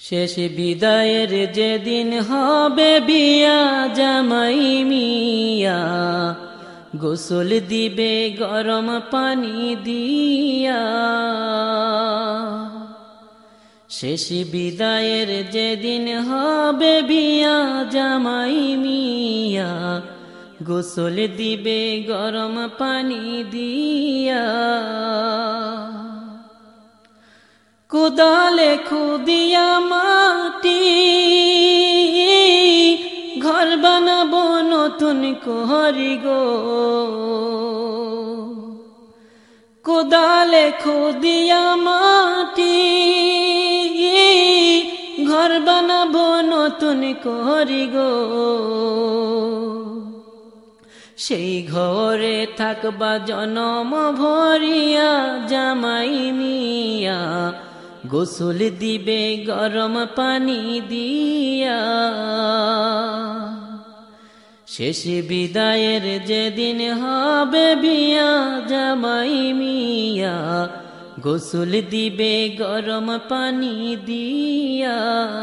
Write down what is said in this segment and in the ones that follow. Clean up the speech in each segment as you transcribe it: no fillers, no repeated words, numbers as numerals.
শেষ বিদায়ের যেদিন হবে বিয়া জামাই মিয়া, গোসল দিবে গরম পানি দিয়া। শেষ বিদায়ের যেদিন হবে বিয়া জামাই মিয়া, গোসল দিবে গরম পানি দিয়া। কোদালে খুদিয়া মাটি ঘর বানাবো নতুন করে গো, কোদালে খুদিয়া মাটি ঘর বানাবো নতুন করে গো। সেই ঘরে থাকবা জনম ভরিয়া জামাই মিয়া, গোসল দিবে গরম পানি দিয়া। শেষ বিদায়ের যেদিন হবে বিয়া জামাই মিয়া, গোসল দিবে গরম পানি দিয়া।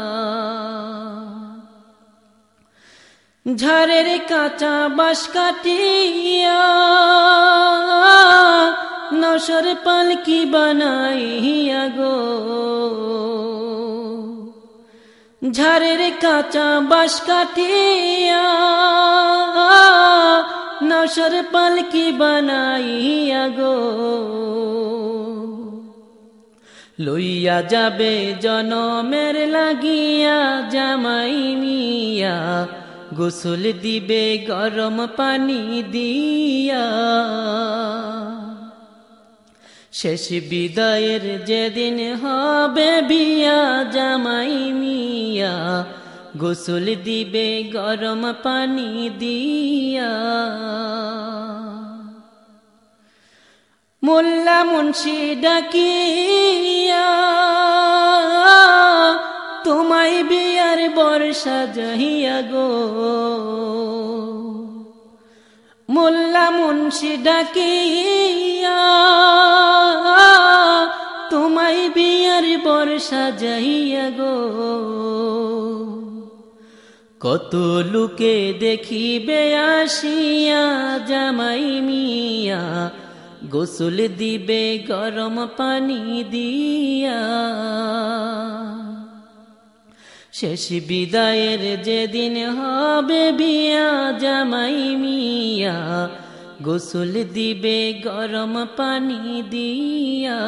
ঝাড়ের কাঁচা বাঁশ কাটিয়া নশর পালকি বানাইয়া গো, ঝাড়ের কাঁচা বাঁশ কাটিয়া নশর পালকি বানাইয়া গো। লইয়া যাবে জনমের লাগিয়া জামাই মিয়া, গোসল দিবে গরম পানি দিয়া। শেষ বিদায়ের যেদিন হবে বিয়া জামাই মিয়া, গোসল দিবে গরম পানি দিয়া। মোল্লা মুন্সি ডাকিয়া তোমায় বিয়ার বর্ষা সাজাইয়া গো, মোল্লা মুন্সি ডাকিয়া তোমায় বিয়ার বর্ষা সাজাইয়া গো। কত লোকে দেখিবে আসিয়া জামাই মিয়া, গোসল দিবে গরম পানি দিয়া। শেষ বিদায়ের যেদিন হবে বিয়া জামাই মিয়া, গোসল দিবে গরম পানি দিয়া।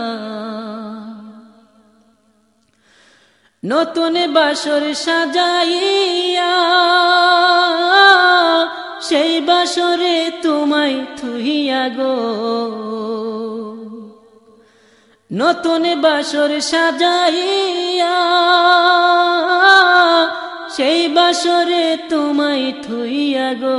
নতুন বাসর সাজাইয়া সেই বাসরে তোমায় থুইয়া গো, নতুন বাসর সাজাইয়া সেই বাসরে তোমায় থুইয়া গো।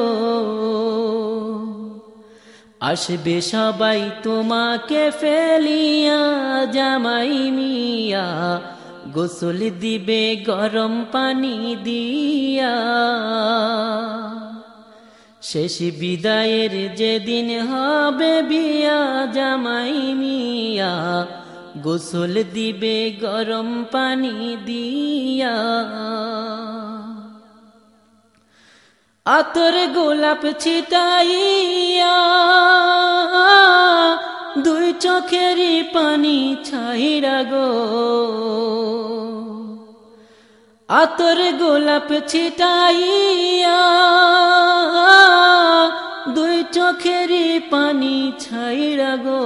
আসবে সবাই তোমাকে ফেলিয়া জামাই মিয়া, গোসল দিবে গরম পানি দিয়া। শেষ বিদায়ের যেদিন হবে বিয়া জামাই মিয়া, গোসল দিবে গরম পানি দিয়া। আতর গোলাপ ছিটাইয়া দুই চোখেরই পানি ছাইরা গো, আতর গোলাপ ছিটাইয়া দুই চোখেরই পানি ছাইরা গো।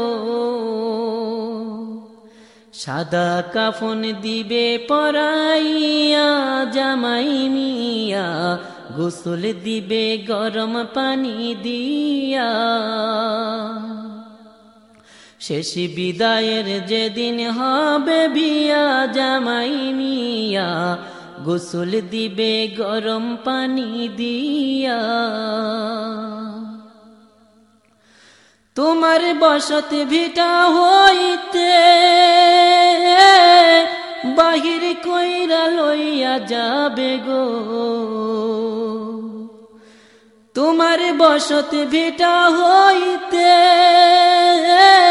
সাদা কাফন দিবে পরাইয়া জামাই মিয়া, গোসল দিবে গরম পানি দিয়া। শেষ বিদায়ের যেদিন হবে বিয়া জামাই মিয়া, গোসল দিবে গরম পানি দিয়া। তোমার বসত ভিটা হইতে বাহির কইরা লইয়া যাবে গো, তোমার বসত ভিটা হইতে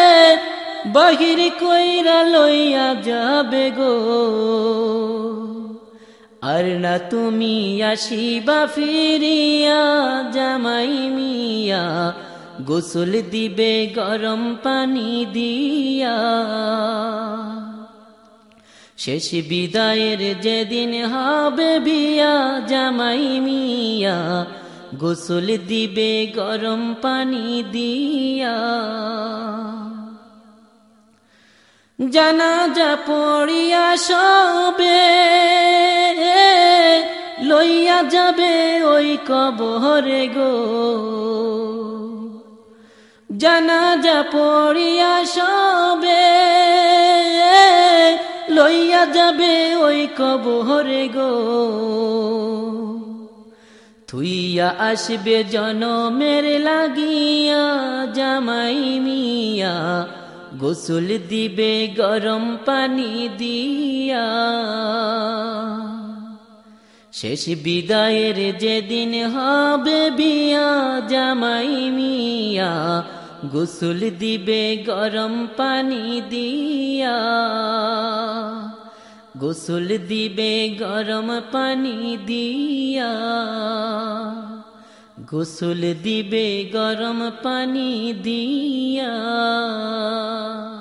বাহির কইরা লইয়া যাবে গো। আর না তুমি আসিবা ফিরিয়া জামাই মিয়া গোসল দিবে গরম পানি দিয়া শেষ বিদায়ের যেদিন হবে বিয়া জামাই মিয়া গোসল দিবে গরম পানি দিয়া জানাজা পড়িয়া সবে লইয়া যাবে ওই কবরে গো জানাজা পড়িয়া সবে লইয়া যাবে ওই কবরে গো থুইয়া আসবে জনমের লাগিয়া জামাই মিয়া গোসল দিবে গরম পানি দিয়া শেষ বিদায়ের যেদিন হবে বিয়া জামাই মিয়া গোসল দিবে গরম পানি দিয়া গোসল দিবে গরম পানি দিয়া গোসল দিবে গরম পানি দিয়া